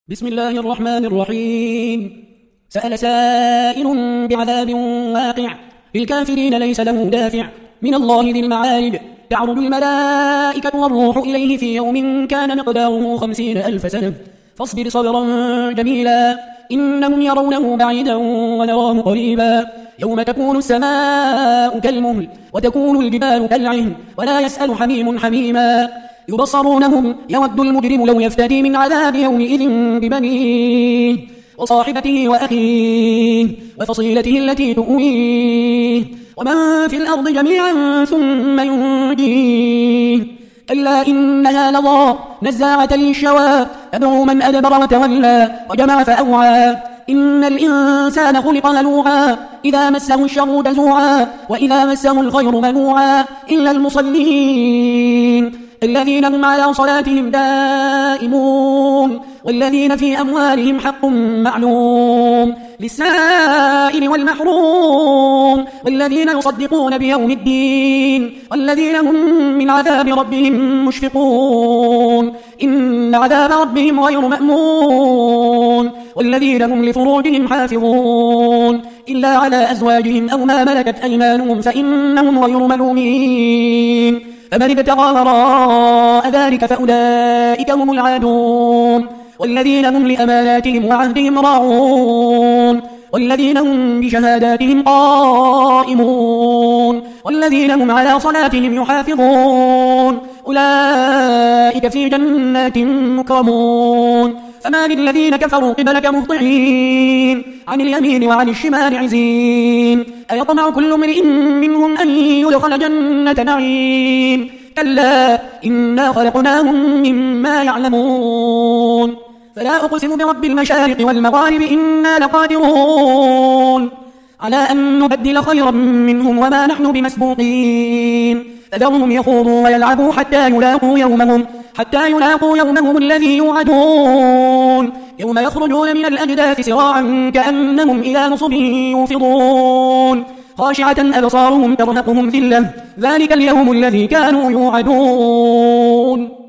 بسم الله الرحمن الرحيم. سأل سائل بعذاب واقع للكافرين ليس له دافع من الله ذي المعارج. تعرج الملائكة والروح إليه في يوم كان مقداره 50,000 سنة فاصبر صبرا جميلا إنهم يرونه بعيدا ونراه قريبا. يوم تكون السماء كالمهل وتكون الجبال كالعهن ولا يسأل حميم حميما. يبصرونهم يود المجرم لو يفتدي من عذاب يومئذ ببنيه وصاحبته وأخيه وفصيلته التي تؤويه ومن في الأرض جميعا ثم ينجيه. كلا إنها لظى نزاعة للشوى تدعو من أدبر وتولى وجمع فأوعى. إن الإنسان خلق هلوعا إذا مسه الشر جزوعا وإذا مسه الخير منوعا إلا المصلين الذين هم على صلاتهم دائمون والذين في أموالهم حق معلوم للسائل والمحروم والذين يصدقون بيوم الدين والذين هم من عذاب ربهم مشفقون إن عذاب ربهم غير مأمون والذين هم لفروجهم حافظون إلا على أزواجهم أو ما ملكت أيمانهم فإنهم غير ملومين. فمن ابتغى وراء ذلك فأولئك هم العادون والذين هم لأماناتهم وعهدهم راعون والذين هم بشهاداتهم قائمون والذين هم على صلاتهم يحافظون أولئك في جنات مكرمون. فما للذين كفروا قبلك مهطعين عن اليمين وعن الشمال عزين أيطمع كل امرئ منهم أن يدخل جنة نعيم كلا إنا خلقناهم مما يعلمون. فلا أقسم برب المشارق والمغارب إنا لقادرون على أن نبدل خيرا منهم وما نحن بمسبوقين. فذرهم يخوضوا ويلعبوا حتى يلاقوا يومهم الذي يوعدون يوم يخرجون من الأجداث سراعا كأنهم إلى نصب يوفضون خاشعة أبصارهم ترهقهم ذلة ذلك اليوم الذي كانوا يوعدون.